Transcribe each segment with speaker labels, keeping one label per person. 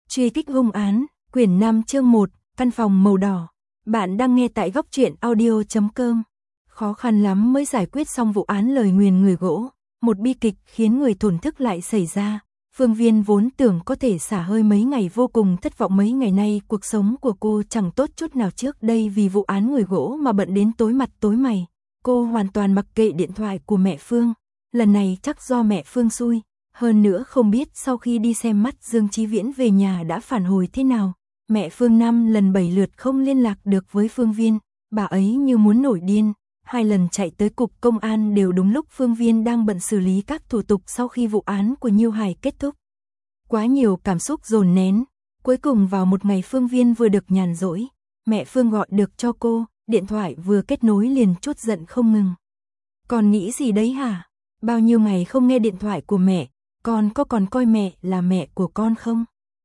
Speaker 1: Truy kích hung án, quyển 5 chương 1, căn phòng màu đỏ. Bạn đang nghe tại góc truyện audio.com. Khó khăn lắm mới giải quyết xong vụ án lời nguyền người gỗ, một bi kịch khiến người thổn thức lại xảy ra. Phương Viên vốn tưởng có thể xả hơi mấy ngày, vô cùng thất vọng. Mấy ngày nay cuộc sống của cô chẳng tốt chút nào. Trước đây vì vụ án người gỗ mà bận đến tối mặt tối mày, cô hoàn toàn mặc kệ điện thoại của mẹ Phương. Lần này chắc do mẹ Phương xui. Hơn nữa không biết sau khi đi xem mắt Dương Chí Viễn về nhà đã phản hồi thế nào. Mẹ Phương 5 lần 7 lượt không liên lạc được với Phương Viên, bà ấy như muốn nổi điên. 2 lần chạy tới cục công an đều đúng lúc Phương Viên đang bận xử lý các thủ tục sau khi vụ án của Nhiêu Hải kết thúc. Quá nhiều cảm xúc dồn nén, cuối cùng vào một ngày Phương Viên vừa được nhàn rỗi, mẹ Phương gọi được cho cô, điện thoại vừa kết nối liền trút giận không ngừng. Con nghĩ gì đấy hả? Bao nhiêu ngày không nghe điện thoại của mẹ, con có còn coi mẹ là mẹ của con không?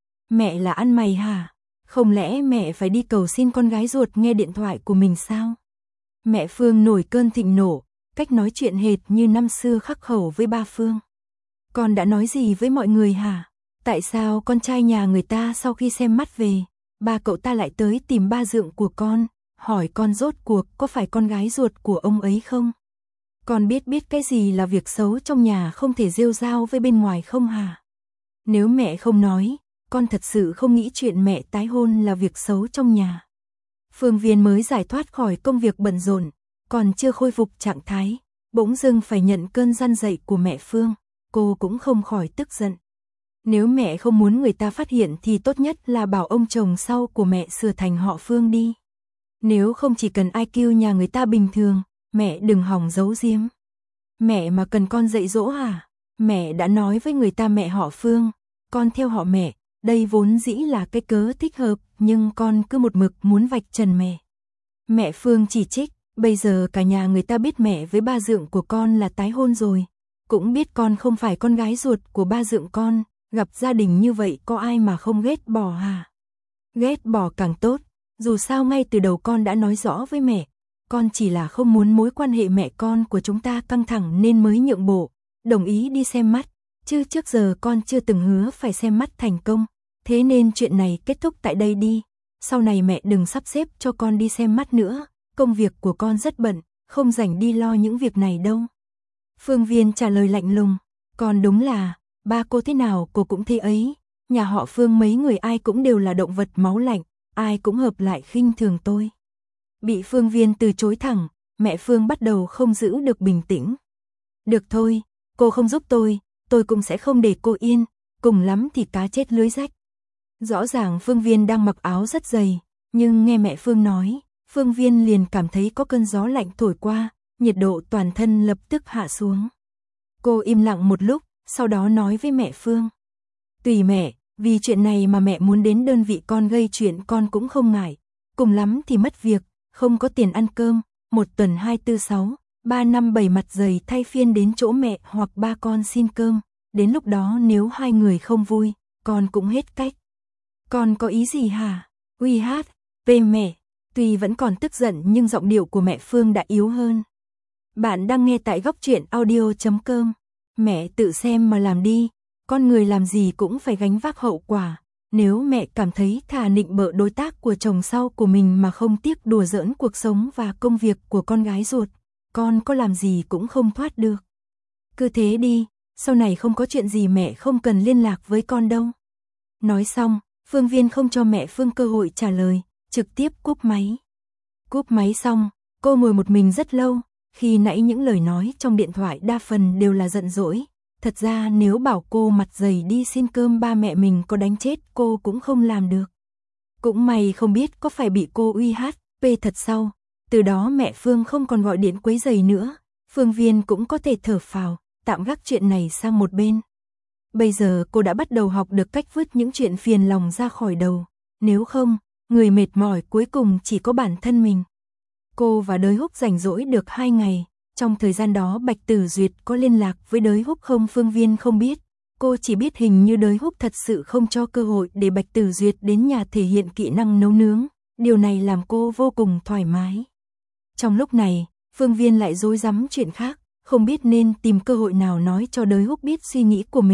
Speaker 1: Mẹ là ăn mày hả? Không lẽ mẹ phải đi cầu xin con gái ruột nghe điện thoại của mình sao? Mẹ Phương nổi cơn thịnh nộ, cách nói chuyện hệt như năm xưa khắc khẩu với ba Phương. Con đã nói gì với mọi người hả? Tại sao con trai nhà người ta sau khi xem mắt về, ba cậu ta lại tới tìm ba dượng của con, hỏi con rốt cuộc có phải con gái ruột của ông ấy không? Con biết cái gì là việc xấu trong nhà không thể rêu rao với bên ngoài không hả? Nếu mẹ không nói, con thật sự không nghĩ chuyện mẹ tái hôn là việc xấu trong nhà. Phương Viên mới giải thoát khỏi công việc bận rộn, còn chưa khôi phục trạng thái, bỗng dưng phải nhận cơn răn dạy của mẹ Phương, cô cũng không khỏi tức giận. Nếu mẹ không muốn người ta phát hiện thì tốt nhất là bảo ông chồng sau của mẹ sửa thành họ Phương đi. Nếu không chỉ cần IQ nhà người ta bình thường, mẹ đừng hòng giấu giếm. Mẹ mà cần con dạy dỗ hả? Mẹ đã nói với người ta mẹ họ Phương, con theo họ mẹ, đây vốn dĩ là cái cớ thích hợp, nhưng con cứ một mực muốn vạch trần mẹ. Mẹ Phương chỉ trích, bây giờ cả nhà người ta biết mẹ với ba dượng của con là tái hôn rồi, cũng biết con không phải con gái ruột của ba dượng con, gặp gia đình như vậy có ai mà không ghét bỏ hả? Ghét bỏ càng tốt, dù sao ngay từ đầu con đã nói rõ với mẹ. Con chỉ là không muốn mối quan hệ mẹ con của chúng ta căng thẳng nên mới nhượng bộ, đồng ý đi xem mắt, chứ trước giờ con chưa từng hứa phải xem mắt thành công, thế nên chuyện này kết thúc tại đây đi, sau này mẹ đừng sắp xếp cho con đi xem mắt nữa, công việc của con rất bận, không rảnh đi lo những việc này đâu. Phương Viên trả lời lạnh lùng, con đúng là, ba cô thế nào cô cũng thế ấy, nhà họ Phương mấy người ai cũng đều là động vật máu lạnh, ai cũng hợp lại khinh thường tôi. Bị Phương Viên từ chối thẳng, mẹ Phương bắt đầu không giữ được bình tĩnh. Được thôi, cô không giúp tôi cũng sẽ không để cô yên, cùng lắm thì cá chết lưới rách. Rõ ràng Phương Viên đang mặc áo rất dày, nhưng nghe mẹ Phương nói, Phương Viên liền cảm thấy có cơn gió lạnh thổi qua, nhiệt độ toàn thân lập tức hạ xuống. Cô im lặng một lúc, sau đó nói với mẹ Phương. Tùy mẹ, vì chuyện này mà mẹ muốn đến đơn vị con gây chuyện con cũng không ngại, cùng lắm thì mất việc. Không có tiền ăn cơm, 1 tuần 2, 4, 6, 3, 5, 7 mặt dày thay phiên đến chỗ mẹ hoặc ba con xin cơm, đến lúc đó nếu hai người không vui, con cũng hết cách. Con có ý gì hả? Uy hát, về mẹ, tuy vẫn còn tức giận nhưng giọng điệu của mẹ Phương đã yếu hơn. Bạn đang nghe tại góc truyện audio.com, mẹ tự xem mà làm đi, con người làm gì cũng phải gánh vác hậu quả. Nếu mẹ cảm thấy thà nịnh bợ đối tác của chồng sau của mình mà không tiếc đùa giỡn cuộc sống và công việc của con gái ruột, con có làm gì cũng không thoát được. Cứ thế đi, sau này không có chuyện gì mẹ không cần liên lạc với con đâu. Nói xong, Phương Viên không cho mẹ Phương cơ hội trả lời, trực tiếp cúp máy. Cúp máy xong, cô ngồi một mình rất lâu, khi nãy những lời nói trong điện thoại đa phần đều là giận dỗi. Thật ra nếu bảo cô mặt dày đi xin cơm ba mẹ mình có đánh chết cô cũng không làm được. Cũng may không biết có phải bị cô uy hát, thật sau. Từ đó mẹ Phương không còn gọi điện quấy rầy nữa. Phương Viên cũng có thể thở phào, tạm gác chuyện này sang một bên. Bây giờ cô đã bắt đầu học được cách vứt những chuyện phiền lòng ra khỏi đầu. Nếu không, người mệt mỏi cuối cùng chỉ có bản thân mình. Cô và Đới Húc rảnh rỗi được 2 ngày. Trong thời gian đó Bạch Tử Duyệt có liên lạc với Đới Húc không? Phương Viên không biết, cô chỉ biết hình như Đới Húc thật sự không cho cơ hội để Bạch Tử Duyệt đến nhà thể hiện kỹ năng nấu nướng, điều này làm cô vô cùng thoải mái. Trong lúc này, Phương Viên lại rối rắm chuyện khác, không biết nên tìm cơ hội nào nói cho Đới Húc biết suy nghĩ của mình,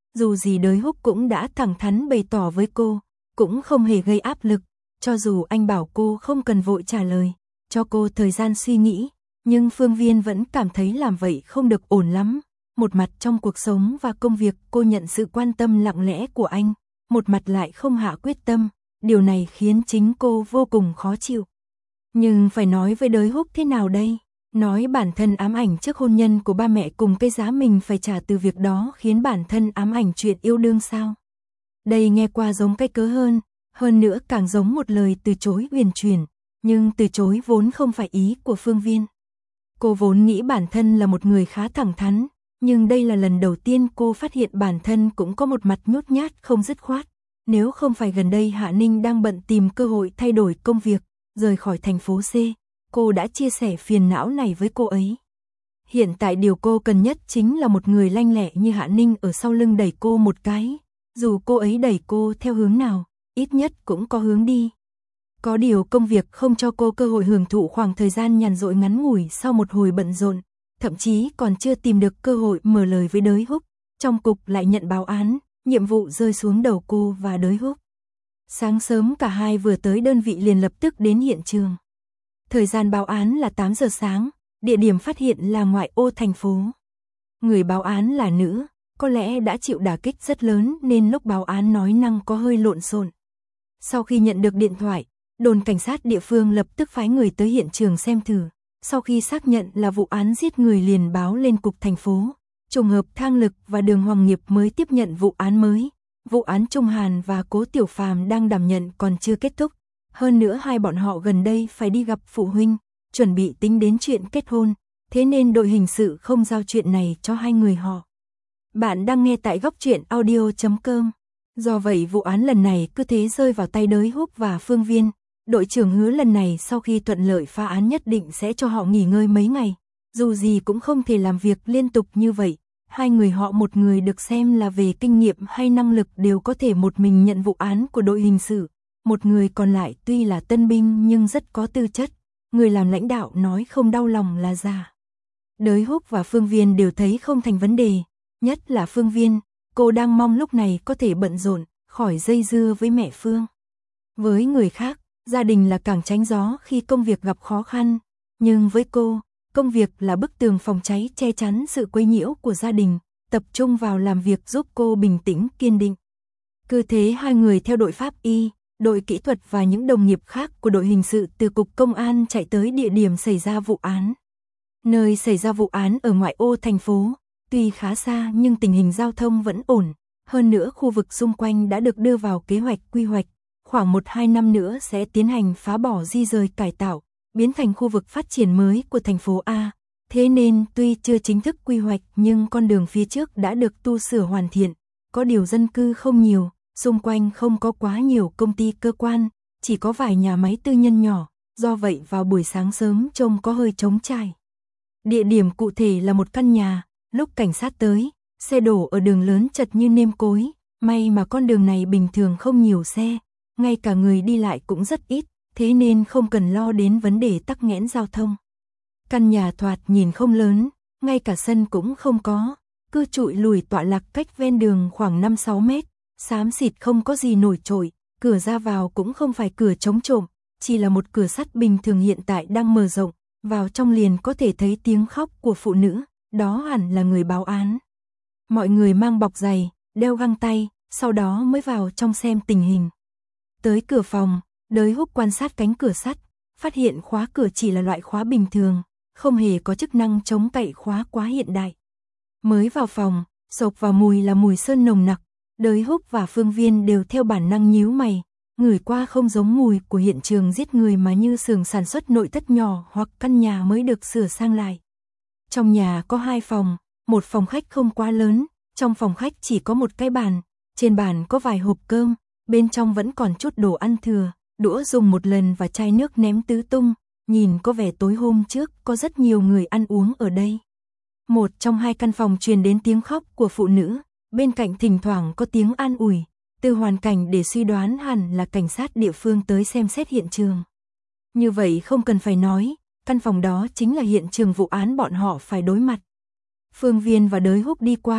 Speaker 1: Dù gì Đới Húc cũng đã thẳng thắn bày tỏ với cô, cũng không hề gây áp lực, cho dù anh bảo cô không cần vội trả lời, cho cô thời gian suy nghĩ, nhưng Phương Viên vẫn cảm thấy làm vậy không được ổn lắm. Một mặt trong cuộc sống và công việc cô nhận sự quan tâm lặng lẽ của anh, một mặt lại không hạ quyết tâm, điều này khiến chính cô vô cùng khó chịu. Nhưng phải nói với Đới Húc thế nào đây? Nói bản thân ám ảnh trước hôn nhân của ba mẹ cùng cái giá mình phải trả từ việc đó khiến bản thân ám ảnh chuyện yêu đương sao? Đây nghe qua giống cái cớ hơn nữa càng giống một lời từ chối huyền chuyển, nhưng từ chối vốn không phải ý của Phương Viên. Cô vốn nghĩ bản thân là một người khá thẳng thắn, nhưng đây là lần đầu tiên cô phát hiện bản thân cũng có một mặt nhút nhát không dứt khoát. Nếu không phải gần đây Hạ Ninh đang bận tìm cơ hội thay đổi công việc, rời khỏi thành phố C, cô đã chia sẻ phiền não này với cô ấy. Hiện tại điều cô cần nhất chính là một người lanh lẹ như Hạ Ninh ở sau lưng đẩy cô một cái. Dù cô ấy đẩy cô theo hướng nào, ít nhất cũng có hướng đi. Có điều công việc không cho cô cơ hội hưởng thụ khoảng thời gian nhàn rỗi ngắn ngủi sau một hồi bận rộn, thậm chí còn chưa tìm được cơ hội mở lời với Đới Húc. Trong cục lại nhận báo án, nhiệm vụ rơi xuống đầu cô và Đới Húc. Sáng sớm cả hai vừa tới đơn vị liền lập tức đến hiện trường. Thời gian báo án là 8 giờ sáng, địa điểm phát hiện là ngoại ô thành phố. Người báo án là nữ, có lẽ đã chịu đả kích rất lớn nên lúc báo án nói năng có hơi lộn xộn. Sau khi nhận được điện thoại, đồn cảnh sát địa phương lập tức phái người tới hiện trường xem thử. Sau khi xác nhận là vụ án giết người liền báo lên cục thành phố. Trùng hợp Thang Lực và Đường Hoàng Nghiệp mới tiếp nhận vụ án mới. Vụ án Trung Hàn và Cố Tiểu Phàm đang đảm nhận còn chưa kết thúc. Hơn nữa hai bọn họ gần đây phải đi gặp phụ huynh, chuẩn bị tính đến chuyện kết hôn. Thế nên đội hình sự không giao chuyện này cho hai người họ. Bạn đang nghe tại Góc Truyện Audio.com. Do vậy vụ án lần này cứ thế rơi vào tay Đới Húc và Phương Viên. Đội trưởng hứa lần này sau khi thuận lợi phá án nhất định sẽ cho họ nghỉ ngơi mấy ngày. Dù gì cũng không thể làm việc liên tục như vậy. Hai người họ một người được xem là về kinh nghiệm hay năng lực đều có thể một mình nhận vụ án của đội hình sự. Một người còn lại tuy là tân binh nhưng rất có tư chất. Người làm lãnh đạo nói không đau lòng là giả. Đới Húc và Phương Viên đều thấy không thành vấn đề. Nhất là Phương Viên, cô đang mong lúc này có thể bận rộn, khỏi dây dưa với mẹ Phương. Với người khác, gia đình là càng tránh gió khi công việc gặp khó khăn. Nhưng với cô, công việc là bức tường phòng cháy che chắn sự quấy nhiễu của gia đình, tập trung vào làm việc giúp cô bình tĩnh kiên định. Cứ thế hai người theo đội pháp y, đội kỹ thuật và những đồng nghiệp khác của đội hình sự từ cục công an chạy tới địa điểm xảy ra vụ án. Nơi xảy ra vụ án ở ngoại ô thành phố, tuy khá xa nhưng tình hình giao thông vẫn ổn. Hơn nữa khu vực xung quanh đã được đưa vào kế hoạch quy hoạch, khoảng 1-2 năm nữa sẽ tiến hành phá bỏ di rời cải tạo, biến thành khu vực phát triển mới của thành phố A. Thế nên tuy chưa chính thức quy hoạch nhưng con đường phía trước đã được tu sửa hoàn thiện, có điều dân cư không nhiều, xung quanh không có quá nhiều công ty cơ quan, chỉ có vài nhà máy tư nhân nhỏ, do vậy vào buổi sáng sớm trông có hơi trống trải. Địa điểm cụ thể là một căn nhà, lúc cảnh sát tới, xe đổ ở đường lớn chật như nêm cối, may mà con đường này bình thường không nhiều xe, ngay cả người đi lại cũng rất ít, thế nên không cần lo đến vấn đề tắc nghẽn giao thông. Căn nhà thoạt nhìn không lớn, ngay cả sân cũng không có, cứ trụi lùi tọa lạc cách ven đường khoảng 5-6 mét, xám xịt không có gì nổi trội, cửa ra vào cũng không phải cửa chống trộm, chỉ là một cửa sắt bình thường hiện tại đang mở rộng, vào trong liền có thể thấy tiếng khóc của phụ nữ, đó hẳn là người báo án. Mọi người mang bọc giày, đeo găng tay, sau đó mới vào trong xem tình hình. Tới cửa phòng, Đới Húc quan sát cánh cửa sắt, phát hiện khóa cửa chỉ là loại khóa bình thường, không hề có chức năng chống cậy khóa quá hiện đại. Mới vào phòng, xộc vào mùi là mùi sơn nồng nặc, Đới Húc và Phương Viên đều theo bản năng nhíu mày, ngửi qua không giống mùi của hiện trường giết người mà như xưởng sản xuất nội thất nhỏ hoặc căn nhà mới được sửa sang lại. Trong nhà có 2 phòng, một phòng khách không quá lớn, trong phòng khách chỉ có một cái bàn, trên bàn có vài hộp cơm, bên trong vẫn còn chút đồ ăn thừa, đũa dùng một lần và chai nước ném tứ tung, nhìn có vẻ tối hôm trước có rất nhiều người ăn uống ở đây. Một trong 2 căn phòng truyền đến tiếng khóc của phụ nữ, bên cạnh thỉnh thoảng có tiếng an ủi, từ hoàn cảnh để suy đoán hẳn là cảnh sát địa phương tới xem xét hiện trường. Như vậy không cần phải nói, căn phòng đó chính là hiện trường vụ án bọn họ phải đối mặt. Phương Viên và Đới Húc đi qua,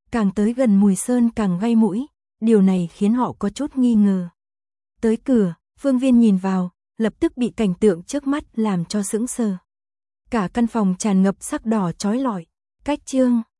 Speaker 1: càng tới gần mùi sơn càng gây mũi, điều này khiến họ có chút nghi ngờ. Tới cửa, Phương Viên nhìn vào, lập tức bị cảnh tượng trước mắt làm cho sững sờ. Cả căn phòng tràn ngập sắc đỏ chói lọi, cách chương